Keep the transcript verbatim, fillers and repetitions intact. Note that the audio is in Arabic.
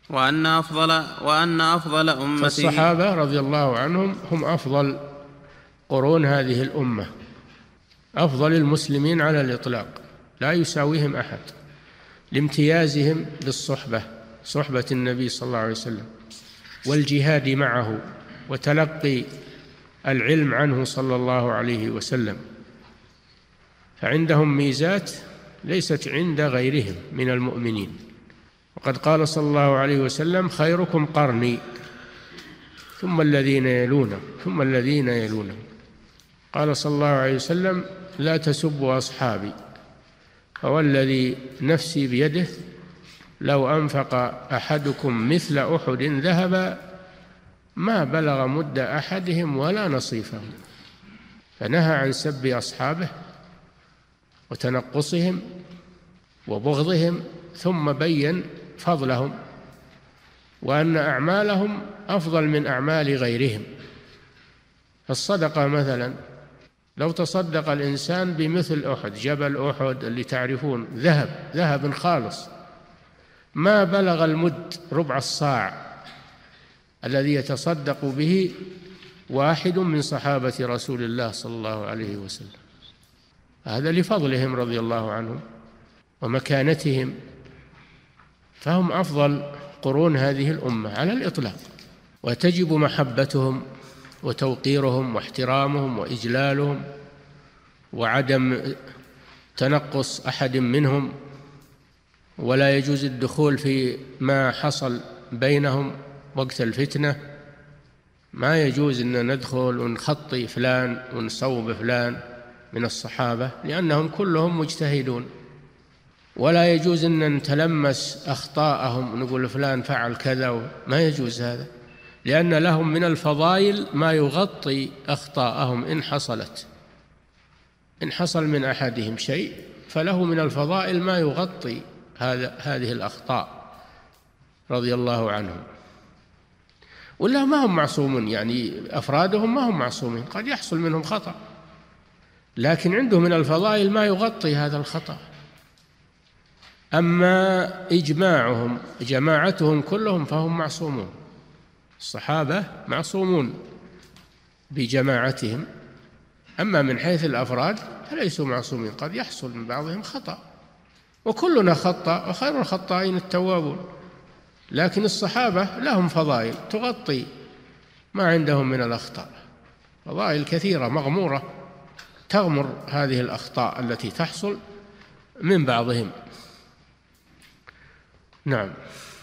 وأن أفضل, وأن أفضل أمته. فالصحابة رضي الله عنهم هم أفضل قرون هذه الأمة، أفضل المسلمين على الإطلاق، لا يساويهم أحد، لامتيازهم بالصحبة، صحبة النبي صلى الله عليه وسلم، والجهاد معه، وتلقي العلم عنه صلى الله عليه وسلم، فعندهم ميزات ليست عند غيرهم من المؤمنين. وقد قال صلى الله عليه وسلم: خيركم قرني ثم الذين يلونهم ثم الذين يلونهم. قال صلى الله عليه وسلم: لا تسبوا أصحابي، فوالذي نفسي بيده لو أنفق أحدكم مثل أحد ذهبا ما بلغ مد أحدهم ولا نصيفه. فنهى عن سب أصحابه وتنقصهم وبغضهم، ثم بين فضلهم وأن أعمالهم أفضل من أعمال غيرهم. فالصدقة مثلا، لو تصدق الإنسان بمثل أحد، جبل أحد اللي تعرفون، ذهب ذهب خالص، ما بلغ المد ربع الصاع الذي يتصدق به واحد من صحابة رسول الله صلى الله عليه وسلم. هذا لفضلهم رضي الله عنهم ومكانتهم، فهم أفضل قرون هذه الأمة على الإطلاق، وتجب محبتهم وتوقيرهم واحترامهم وإجلالهم وعدم تنقص أحد منهم، ولا يجوز الدخول في ما حصل بينهم وقت الفتنة. ما يجوز أن ندخل ونخطي فلان ونصوب فلان من الصحابة، لأنهم كلهم مجتهدون، ولا يجوز أن نتلمس أخطاءهم ونقول فلان فعل كذا، ما يجوز هذا، لأن لهم من الفضائل ما يغطي أخطاءهم إن حصلت. إن حصل من أحدهم شيء فله من الفضائل ما يغطي هذا هذه الأخطاء رضي الله عنهم. ولا ما هم معصومون، يعني أفرادهم ما هم معصومين، قد يحصل منهم خطأ، لكن عندهم من الفضائل ما يغطي هذا الخطأ. أما إجماعهم جماعتهم كلهم فهم معصومون، الصحابة معصومون بجماعتهم. أما من حيث الأفراد فليسوا معصومين، قد يحصل من بعضهم خطأ، وكلنا خطأ وخير الخطائين التوابون، لكن الصحابة لهم فضائل تغطي ما عندهم من الأخطاء، فضائل كثيرة مغمورة تغمر هذه الأخطاء التي تحصل من بعضهم. نعم.